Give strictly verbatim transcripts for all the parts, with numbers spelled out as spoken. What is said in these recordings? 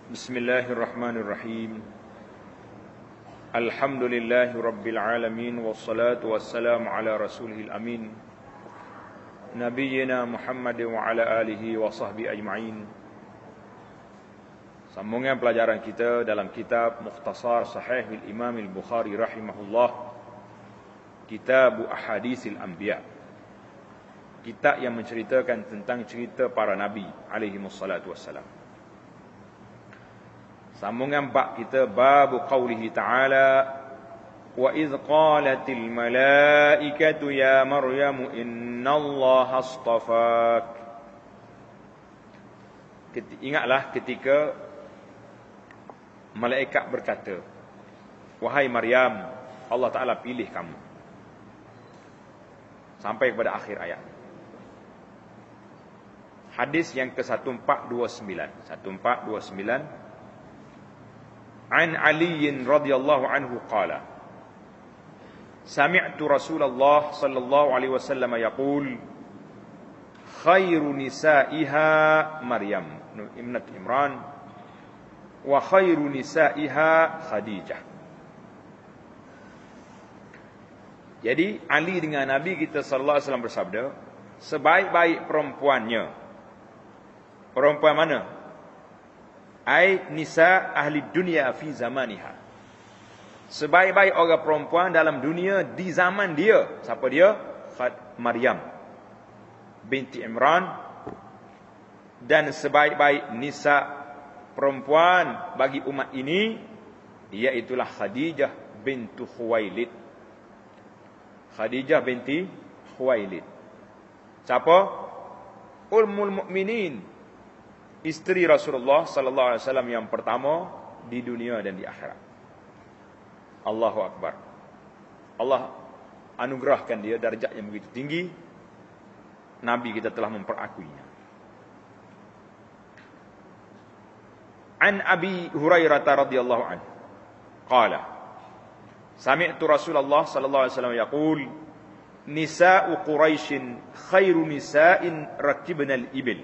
Bismillahirrahmanirrahim. Alhamdulillahi rabbil alamin, wassalatu wassalamu ala rasulihil amin, nabiyyina Muhammad wa ala alihi wa sahbihi ajma'in. Sambungan pelajaran kita dalam kitab Mukhtasar Sahih Imam Al-Bukhari rahimahullah, Kitab Ahadisil Anbiya, kitab yang menceritakan tentang cerita para nabi alaihi wassalatu wassalam. Sambungan bab kita, bab qaulihi ta'ala, wa idh qalatil malaikatu ya Maryam innallaha astafak. Ingatlah ketika malaikat berkata, wahai Maryam, Allah Ta'ala pilih kamu, sampai kepada akhir ayat. Hadis yang ke seribu empat ratus dua puluh sembilan, seribu empat ratus dua puluh sembilan. An Ali radhiyallahu anhu qala, sami'tu Rasulullah sallallahu alaihi wasallam yaqul, khairu nisa'iha Maryam ibnat Imran wa khairu nisa'iha Khadijah. Jadi Ali dengan Nabi kita sallallahu alaihi wasallam bersabda, sebaik-baik perempuannya, perempuan mana? Ai nisa ahli dunia fi zamaniha, sebaik-baik orang perempuan dalam dunia di zaman dia. Siapa dia? Maryam binti Imran. Dan sebaik-baik nisa perempuan bagi umat ini, iaitulah Khadijah bintu Khuwailid. Khadijah binti Khuwailid. Siapa? Ummul Mukminin, isteri Rasulullah sallallahu alaihi wasallam yang pertama di dunia dan di akhirat. Allahu akbar. Allah anugerahkan dia darjat yang begitu tinggi. Nabi kita telah memperakuinya. An Abi Hurairah radhiyallahu anhu qala, sami'tu Rasulullah sallallahu alaihi wasallam yaqul, nisa'u Quraisyin khairu nisa'in rakibna al-ibil,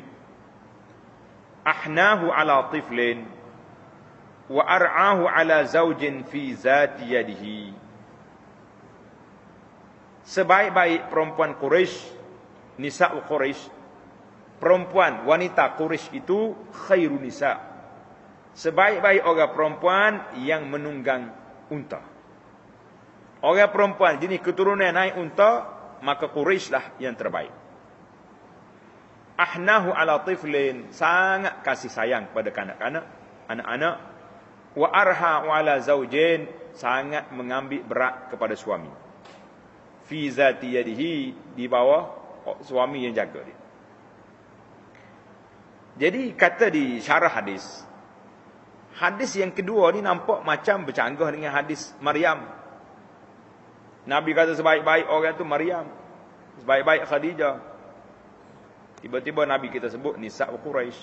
ahnahu ala tiflin wa ar'ahu ala zawjin fi zati yadihi. Sebaik-baik perempuan Quraisy, nisa'u Quraisy, perempuan wanita Quraisy itu khairu nisa', sebaik-baik orang perempuan yang menunggang unta. Orang perempuan jenis keturunan naik unta, maka Quraisy lah yang terbaik. Ahnahu ala tiflin, sangat kasih sayang pada kanak-kanak, anak-anak. Wa arha ala zaujin, sangat mengambil berat kepada suami. Fi zati yadihi, di bawah suami yang jaga dia. Jadi kata di syarah hadis, hadis yang kedua ni nampak macam bercanggah dengan hadis Maryam. Nabi kata sebaik-baik orang tu Maryam, sebaik-baik Khadijah. Tiba-tiba Nabi kita sebut nisa' Quraisy.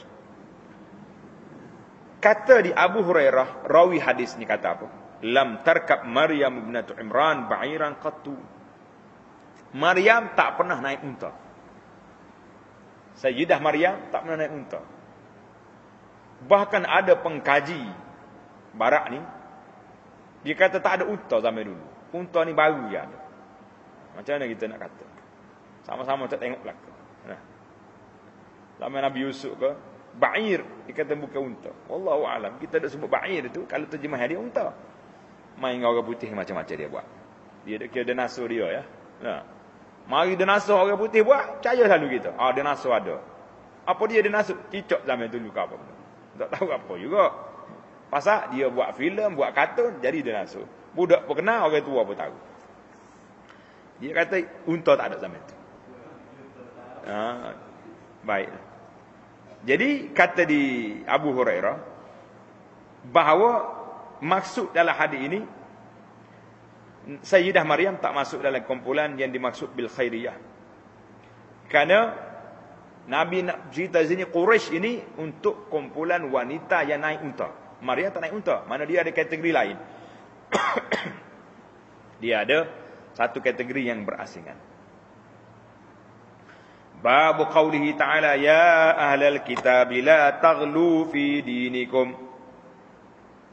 Kata di Abu Hurairah, rawi hadis ni kata apa? Lam tarkab Maryam ibnatu Imran ba'iran qattu. Maryam tak pernah naik unta. Sayyidah Maryam tak pernah naik unta. Bahkan ada pengkaji barak ni, dia kata tak ada unta zaman dulu. Unta ni baru je ada. Macam mana kita nak kata? Sama-sama tak tengok belakang. Nah, zaman Nabi Yusuf ke, ba'ir, dia kata bukan unta. Wallahu a'lam. Kita dah sebut ba'ir tu, kalau terjemah dia unta. Main dengan orang putih macam-macam dia buat. Dia dah kira dinasur dia ya. Nah, mari dinasur orang putih buat, percaya selalu kita. Ah, dinasur ada. Apa dia dinasur? Cicak zaman dulu ke apa? Tak tahu apa juga. Pasal dia buat filem, buat kartun, jadi dinasur. Budak pun kenal, orang tua pun tahu. Dia kata unta tak ada zaman tu. Ah, baik. Jadi kata di Abu Hurairah bahawa maksud dalam hadis ini, Sayyidah Maryam tak masuk dalam kumpulan yang dimaksud bil khairiyah. Kerana Nabi nak cerita sini Quraisy ini untuk kumpulan wanita yang naik unta. Maryam tak naik unta. Mana dia ada kategori lain. Dia ada satu kategori yang berasingan. Bab qaulihi ta'ala ya ahlal kitab la taghlu fi dinikum.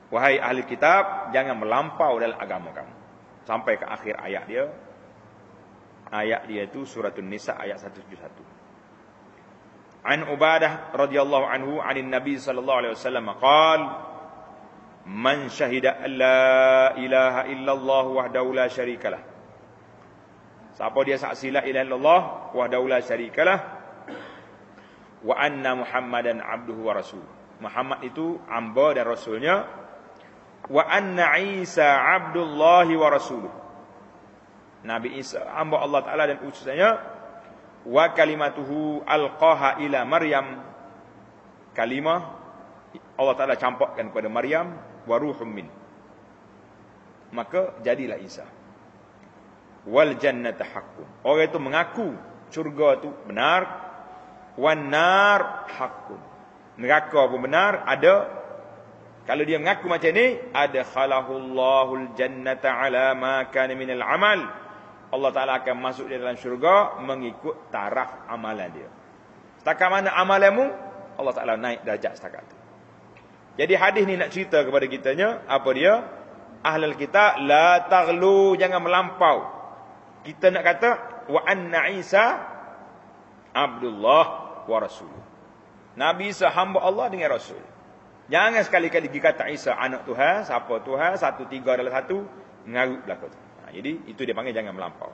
Wahai ahli kitab, jangan melampau dalam agama kamu. Sampai ke akhir ayat dia. Ayat dia itu Suratun Nisa ayat seratus tujuh puluh satu. An Ubadah radhiyallahu anhu anin Nabi sallallahu alaihi wasallam qaal man syahida an la ilaha illallah wahdahu la syarikalah. Siapa dia saksi la ilaha illallah wahdahu la syarikalah wa anna Muhammadan abduhu wa rasuluh. Muhammad itu hamba dan rasulnya. Wa anna Isa abdullahi wa rasuluh. Nabi Isa hamba Allah Taala dan utusannya. Wa kalimatuhu alqaha ila Maryam. Kalimah Allah Taala campakkan kepada Maryam wa ruhum min. Maka jadilah Isa. Wal jannatu haqqun. Orang itu mengaku syurga itu benar. Wan nar haqqun. Neraka pun benar, ada. Kalau dia mengaku macam ni, ada khalahullahul jannata ala ma kana minal amal. Allah Taala akan masuk dia dalam syurga mengikut taraf amalan dia. Setakat mana amalanmu, Allah Taala naik darjat setakat tu. Jadi hadis ni nak cerita kepada kitanya, apa dia? Ahlul kitab la taghlu, jangan melampau. Kita nak kata wa anna Isa Abdullah wa rasuluh. Nabi Isa hamba Allah dengan rasul. Jangan sekali-kali dikata Isa anak Tuhan, siapa Tuhan, satu tiga dalam satu, ngarut belaka tu. Ha, jadi itu dia panggil jangan melampau.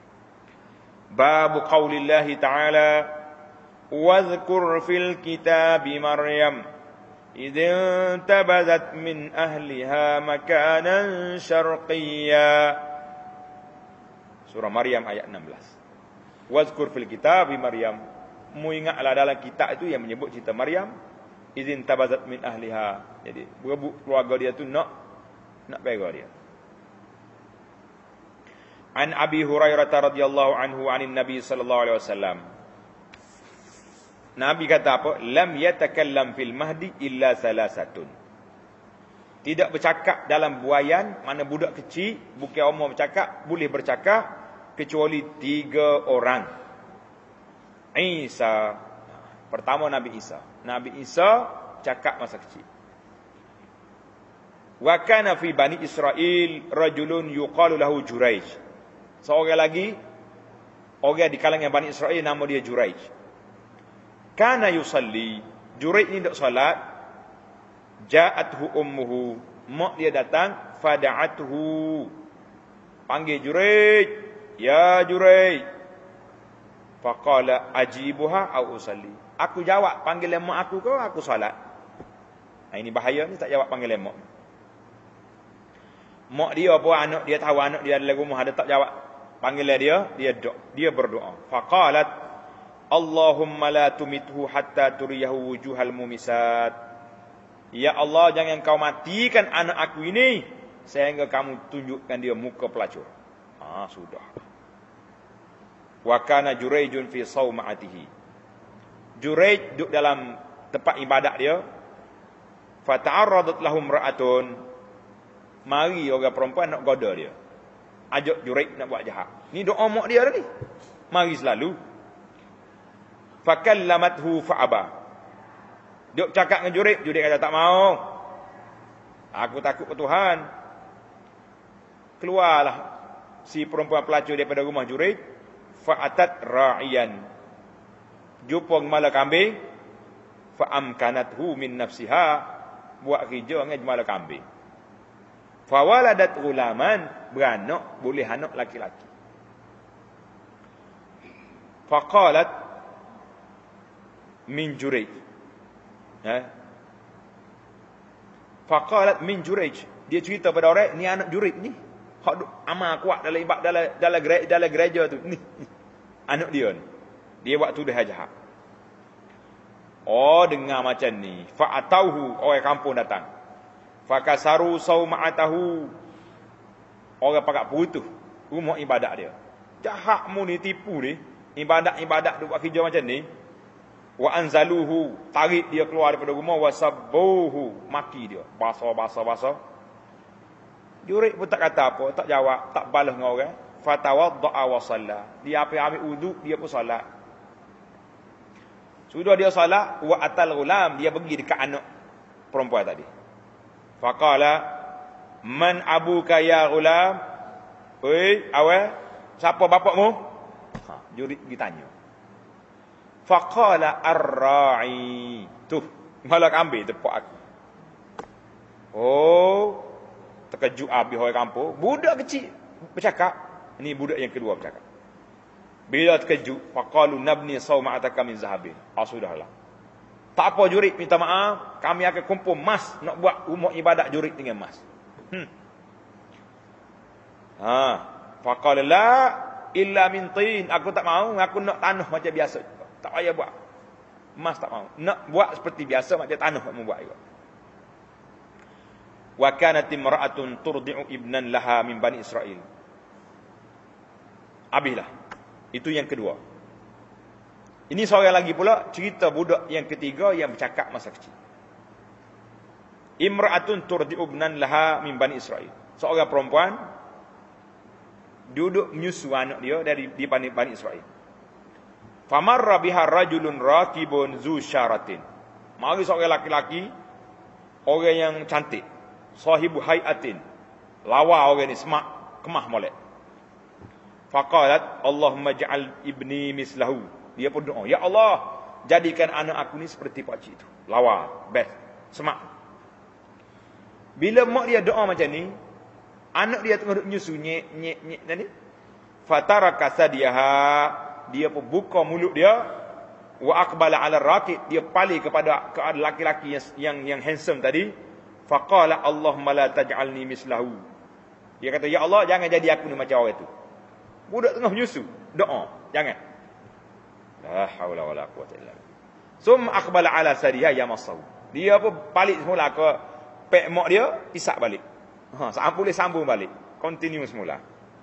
Bab qaulillahi ta'ala wadhkur fil kitabi Maryam idzin tabazat min ahliha makanan syarqiyya. Surah Maryam ayat enam belas. Wadhkur fil kitabi Maryam. Mu ingatlah dalam kitab itu yang menyebut cerita Maryam izin tabazat min ahliha. Jadi berebut keluarga dia tu nak nak bela dia. An Abi Hurairah radhiyallahu anhu anin Nabi sallallahu alaihi wasallam. Nabi kata apa? Lam yatakallam fil mahdi illa salasatun. Tidak bercakap dalam buayan, mana budak kecil bukan umur bercakap, boleh bercakap kecuali tiga orang. Isa, pertama Nabi Isa. Nabi Isa cakap masa kecil. Wa kana fi bani Israil rajulun yuqalu lahu Juraij. Seorang lagi orang di kalangan Bani Israel nama dia Juraij. Kana yusalli. Juraij ni duk solat. Ja'athu ummuhu. Mak dia datang, fada'athu. Panggil Juraij. Ya Juraij. Faqala ajibuha au usalli. Aku jawab panggilan mak aku ke aku solat. Nah, ini bahaya ni tak jawab panggilan mak. Mak dia apa anak dia tahu anak dia dalam rumah ada tak jawab panggilan dia, dia doa, dia berdoa. Faqalat Allahumma la tumithu hatta turiyahu wujuhal mumisat. Ya Allah, jangan kau matikan anak aku ini sehingga kamu tunjukkan dia muka pelacur. Ah, sudah. Wa kana Juraijun fi saumatihi. Juraij duduk dalam tempat ibadat dia. Fata'arradat lahum ra'atun. Mari orang perempuan nak goda dia. Ajak Juraij nak buat jahat. Ni doa mak dia ni. Mari selalu. Fakallamathu fa'aba. Duk cakap dengan Juraij, Juraij kata tak mau. Aku takut ke Tuhan. Keluarlah si perempuan pelacur daripada rumah Juraij. Fa'atat ra'iyan. Jumpa gembala kambing. Fa'amkanathu min nafsiha. Buat kerja dengan gembala kambing. Fawaladat ulaman. Beranak, boleh anak laki-laki. Faqalat min Juraij. Ha? Faqalat min Juraij. Dia cerita pada orang, ni anak Juraij ni. Hak amal kuat dalam ibadat dalam dalam gereja, dalam gereja tu. Ni. Anak dia ni. Dia buat tuduh jahat. Oh, dengar macam ni. Fa'atauhu, orang kampung datang. Fakasaru sauma'atahu. Orang pakat putus rumah ibadat dia. Jahat mu ni, tipu ni. Ibadat-ibadat dia buat kerja macam ni. Wa anzaluhu, tarik dia keluar daripada rumah. Wa sabbuhu, maki dia. Basa-basa-basa. Juraij pun tak kata apa, tak jawab, tak balas dengan orang. Fatawadda'a wa shalla. Dia apa ambil wuduk, dia pun solat. Sudah dia solat, wa atal ghulam, dia pergi dekat anak perempuan tadi. Faqala man abuka ya ghulam? Oi, awal, siapa bapakmu? Ha, jurid ditanya. Faqala ar-ra'i. Tuh, malah ambil tepak aku. Oh, terkejut habis orang kampung. Budak kecil bercakap. Ini budak yang kedua bercakap. Bila terkejut, faqalu nabni sawma'ataka min zahabin. Ah, sudahlah. Tak apa jurid, minta maaf. Kami akan kumpul emas nak buat rumah ibadat jurid dengan emas. Hmm. Ha, faqala la illa min tin. Aku tak mau, aku nak tanah macam biasa. Tak payah buat. Emas tak mau. Nak buat seperti biasa macam tanah nak buat juga. Wa kanat imra'atun turdi'u ibnan laha min bani Israel. Habislah. Itu yang kedua. Ini seorang lagi pula cerita budak yang ketiga yang bercakap masa kecil. Imra'atun turdi'u ibnan laha min bani Israel. Seorang perempuan duduk menyusu anak dia dari di Bani, Bani Israel. Famarra biha rajulun rakibun zu syaratin. Mari seorang laki-laki, orang yang cantik, sahibu hayatin, lawa orang ni, semak, kemah molek. Faqalat Allahumma ja'al ibni mislahu. Dia pun doa, ya Allah, jadikan anak aku ni seperti pak cik tu, lawa, best, semak. Bila mak dia doa macam ni, anak dia tengah duduk nyusu, nyek, nyek, nyek, tadi. Fataraka sadiyaha, dia pun buka mulut dia. Wa aqbala ala raqid, dia palih kepada ke laki-laki yang, yang yang handsome tadi. Faqala Allahumma la taj'alni mislahu. Dia kata, ya Allah, jangan jadi aku ni macam orang tu. Budak tengah menyusu, doa, jangan. La haula wala quwwata illa billah. Sum aqbala ala sadiha yamassahu. Dia pun balik semula ke pek mak dia, isap balik. Ha, sampai boleh sambung balik. Continue semula.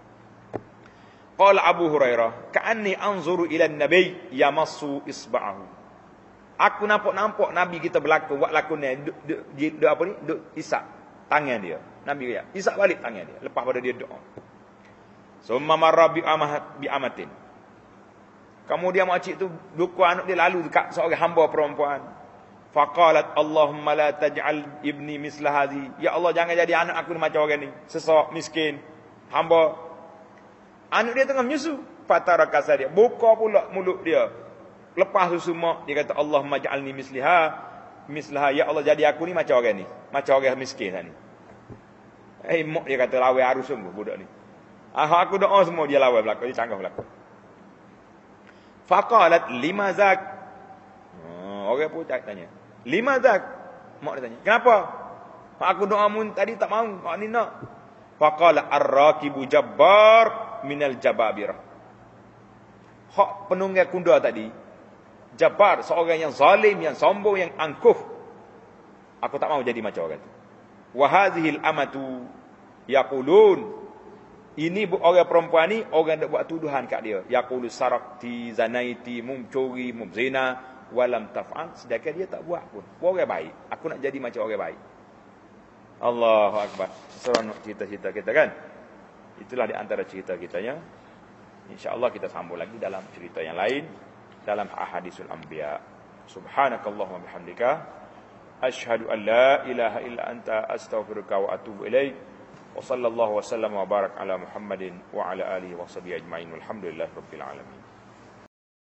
Qala Abu Hurairah, ka'anni anzuru ila an-nabi yamassu isba'ahu. Aku nampak-nampak Nabi kita berlakon, buat lakon ni, duk, duk, duk, apa ni? Duk isap tangan dia. Nabi dia isap balik tangan dia lepas pada dia doa. Summa marra bi amah bi amatin. Kemudian makcik tu dukun anak dia lalu dekat seorang hamba perempuan. Faqalat Allahumma la taj'al ibni misla hadhi. Ya Allah, jangan jadi anak aku macam orang ni, sesak, miskin, hamba. Anak dia tengah menyusu, fatara kasar dia, buka pula mulut dia, lepas susu mak, dia kata Allahumma ja'alni misliha mislaha. Ya Allah, jadi aku ni macam orang ni, macam orang miskin ni. Eh, mak dia kata lawa arus sungguh budak ni. Ah, aku doa semua dia lawa belakang, dia canggah belakang. Faqalat lima zak. Oh, orang pun tanya, lima zak. Mak dia tanya, kenapa? Aku doa mun tadi tak mau, mak ni nak. Faqala ar-rakibu jabbar minal jababirah. Hak penunggang kuda tadi, jabbar, seorang yang zalim, yang sombong, yang angkuh. Aku tak mau jadi macam orang tu. Wa hadhil amatu yaqulun. Ini orang perempuan ni, orang yang buat tuduhan kat dia. Yaqulu sarakti, zanaiti, mumcuri, mumzina, walam taf'al. Sedangkan dia tak buat pun. Orang baik. Aku nak jadi macam orang baik. Allahu Akbar. Seronok cerita-cerita kita kan. Itulah di antara cerita kita ya. InsyaAllah kita sambung lagi dalam cerita yang lain, dalam ahadisul anbiya. Subhanakallahumma bihamdika, asyhadu an la ilaha illa anta, astaghfiruka wa atubu ilaik. Wa sallallahu wa sallam wa barak ala Muhammadin wa ala alihi wa sahbihi ajma'in. Walhamdulillahi rabbil alamin.